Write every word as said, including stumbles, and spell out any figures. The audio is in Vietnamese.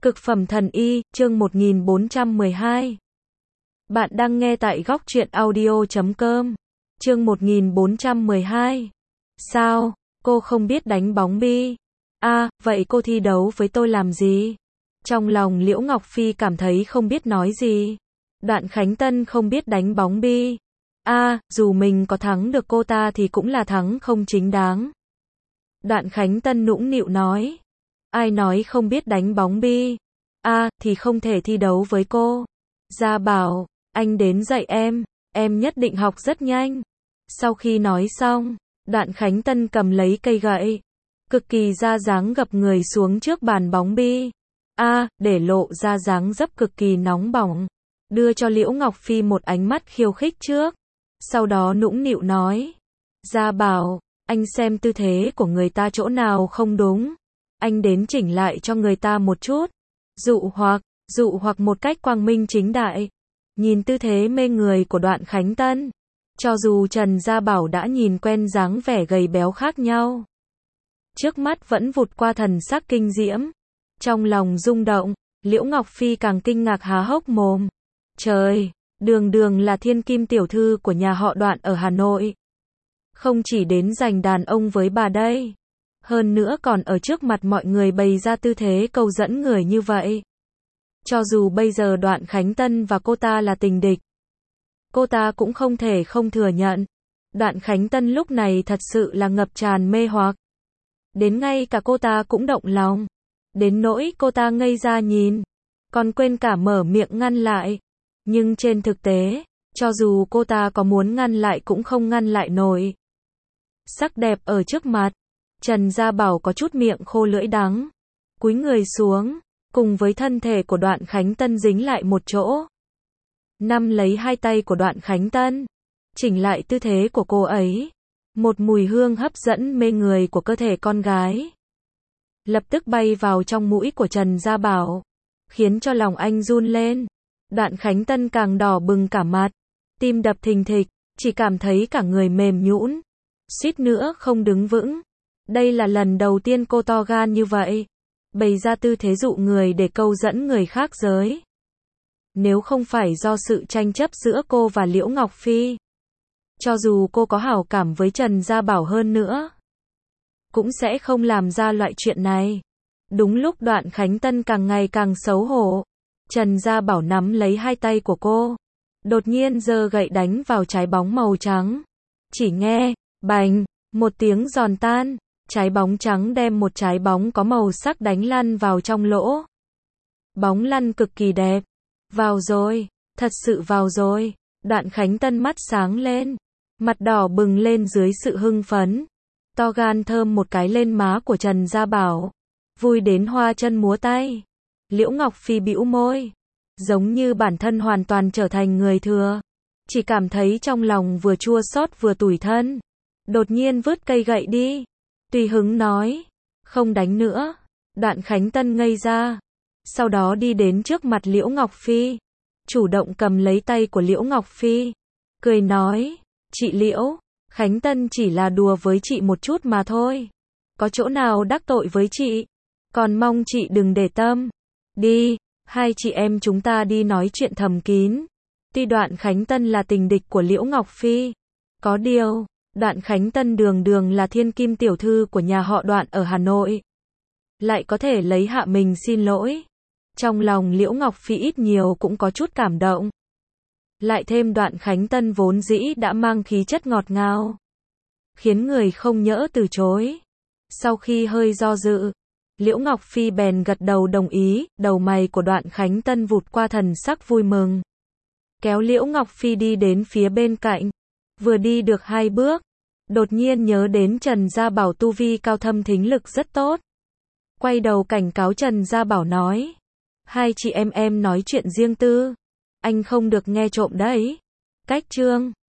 Cực phẩm thần y, chương một nghìn bốn trăm mười hai. Bạn đang nghe tại góc truyện audio chấm com. Chương một nghìn bốn trăm mười hai. Sao, cô không biết đánh bóng bi? À, vậy cô thi đấu với tôi làm gì? Trong lòng Liễu Ngọc Phi cảm thấy không biết nói gì. Đoạn Khánh Tân không biết đánh bóng bi. À, dù mình có thắng được cô ta thì cũng là thắng không chính đáng. Đoạn Khánh Tân nũng nịu nói. Ai nói không biết đánh bóng bi? À, thì không thể thi đấu với cô. Gia Bảo, anh đến dạy em, em nhất định học rất nhanh. Sau khi nói xong, Đoạn Khánh Tân cầm lấy cây gậy, cực kỳ ra dáng gập người xuống trước bàn bóng bi. À, để lộ ra dáng dấp cực kỳ nóng bỏng. Đưa cho Liễu Ngọc Phi một ánh mắt khiêu khích trước. Sau đó nũng nịu nói. Gia Bảo, anh xem tư thế của người ta chỗ nào không đúng. Anh đến chỉnh lại cho người ta một chút. Dụ hoặc, dụ hoặc một cách quang minh chính đại. Nhìn tư thế mê người của Đoạn Khánh Tân. Cho dù Trần Gia Bảo đã nhìn quen dáng vẻ gầy béo khác nhau. Trước mắt vẫn vụt qua thần sắc kinh diễm. Trong lòng rung động, Liễu Ngọc Phi càng kinh ngạc há hốc mồm. Trời, đường đường là thiên kim tiểu thư của nhà họ Đoạn ở Hà Nội. Không chỉ đến giành đàn ông với bà đây. Hơn nữa còn ở trước mặt mọi người bày ra tư thế câu dẫn người như vậy. Cho dù bây giờ Đoạn Khánh Tân và cô ta là tình địch, cô ta cũng không thể không thừa nhận. Đoạn Khánh Tân lúc này thật sự là ngập tràn mê hoặc. Đến ngay cả cô ta cũng động lòng. Đến nỗi cô ta ngây ra nhìn, còn quên cả mở miệng ngăn lại. Nhưng trên thực tế, cho dù cô ta có muốn ngăn lại cũng không ngăn lại nổi. Sắc đẹp ở trước mặt, Trần Gia Bảo có chút miệng khô lưỡi đắng. Cúi người xuống, cùng với thân thể của Đoạn Khánh Tân dính lại một chỗ. Nắm lấy hai tay của Đoạn Khánh Tân, chỉnh lại tư thế của cô ấy. Một mùi hương hấp dẫn mê người của cơ thể con gái lập tức bay vào trong mũi của Trần Gia Bảo, khiến cho lòng anh run lên. Đoạn Khánh Tân càng đỏ bừng cả mặt, tim đập thình thịch, chỉ cảm thấy cả người mềm nhũn, suýt nữa không đứng vững. Đây là lần đầu tiên cô to gan như vậy, bày ra tư thế dụ người để câu dẫn người khác giới. Nếu không phải do sự tranh chấp giữa cô và Liễu Ngọc Phi, cho dù cô có hảo cảm với Trần Gia Bảo hơn nữa, cũng sẽ không làm ra loại chuyện này. Đúng lúc Đoạn Khánh Tân càng ngày càng xấu hổ, Trần Gia Bảo nắm lấy hai tay của cô, đột nhiên giơ gậy đánh vào trái bóng màu trắng. Chỉ nghe, bành, một tiếng giòn tan, trái bóng trắng đem một trái bóng có màu sắc đánh lăn vào trong lỗ. Bóng lăn cực kỳ đẹp. Vào rồi, thật sự vào rồi. Đoạn Khánh Tân mắt sáng lên, mặt đỏ bừng lên dưới sự hưng phấn. To gan thơm một cái lên má của Trần Gia Bảo, vui đến hoa chân múa tay. Liễu Ngọc Phi bĩu môi, giống như bản thân hoàn toàn trở thành người thừa, chỉ cảm thấy trong lòng vừa chua xót vừa tủi thân. Đột nhiên vứt cây gậy đi, tùy hứng nói, không đánh nữa. Đoạn Khánh Tân ngây ra, sau đó đi đến trước mặt Liễu Ngọc Phi, chủ động cầm lấy tay của Liễu Ngọc Phi, cười nói, chị Liễu, Khánh Tân chỉ là đùa với chị một chút mà thôi, có chỗ nào đắc tội với chị, còn mong chị đừng để tâm. Đi, hai chị em chúng ta đi nói chuyện thầm kín. Tuy Đoạn Khánh Tân là tình địch của Liễu Ngọc Phi, có điều, Đoạn Khánh Tân đường đường là thiên kim tiểu thư của nhà họ Đoạn ở Hà Nội, lại có thể lấy hạ mình xin lỗi. Trong lòng Liễu Ngọc Phi ít nhiều cũng có chút cảm động. Lại thêm Đoạn Khánh Tân vốn dĩ đã mang khí chất ngọt ngào, khiến người không nhỡ từ chối. Sau khi hơi do dự, Liễu Ngọc Phi bèn gật đầu đồng ý. Đầu mày của Đoạn Khánh Tân vụt qua thần sắc vui mừng, kéo Liễu Ngọc Phi đi đến phía bên cạnh. Vừa đi được hai bước, đột nhiên nhớ đến Trần Gia Bảo tu vi cao thâm thính lực rất tốt. Quay đầu cảnh cáo Trần Gia Bảo nói, hai chị em em nói chuyện riêng tư, anh không được nghe trộm đấy. Cách chương